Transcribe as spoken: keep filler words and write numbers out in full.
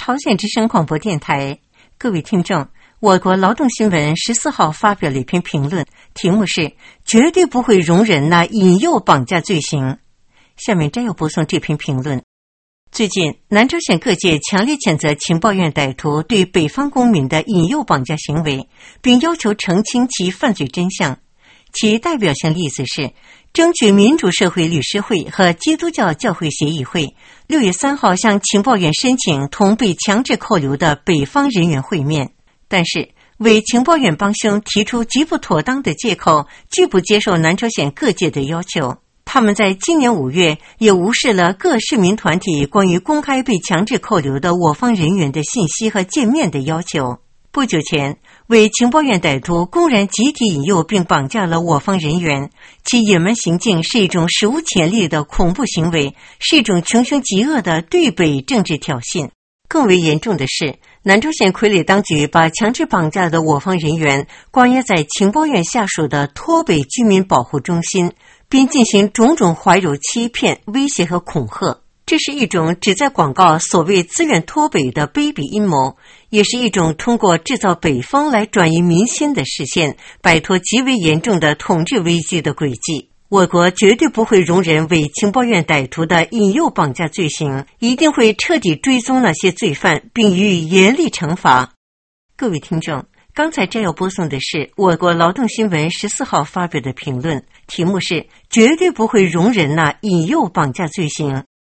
朝鲜之声广播电台。各位听众，我国劳动新闻十四号发表了一篇评论，题目是绝对不会容忍那引诱绑架罪行。下面摘要播送这篇评论。最近，南朝鲜各界强烈谴责情报院歹徒对北方公民的引诱绑架行为，并要求澄清其犯罪真相。其代表性例子是争取民主社会律师会和基督教教会协议会六月三号向情报院申请同被强制扣留的北方人员会面，但是为情报院帮凶提出极不妥当的借口，拒不接受南朝鲜各界的要求。他们在今年五月也无视了各市民团体关于公开被强制扣留的我方人员的信息和见面的要求。不久前，为情报院歹徒公然集体引诱并绑架了我方人员，其野蛮行径是一种史无前例的恐怖行为，是一种穷凶极恶的对北政治挑衅。更为严重的是，南朝鲜傀儡当局把强制绑架的我方人员关押在情报院下属的脱北居民保护中心，并进行种种怀柔欺骗、威胁和恐吓。这是一种旨在广告所谓自愿脱北的卑鄙阴谋，也是一种通过制造北方来转移民心的视线，摆脱极为严重的统治危机的轨迹。我国绝对不会容忍为情报院歹徒的引诱绑架罪行，一定会彻底追踪那些罪犯，并予以严厉惩罚。各位听众，刚才摘要播送的是我国劳动新闻十四号发表的评论，题目是绝对不会容忍那引诱绑架罪行。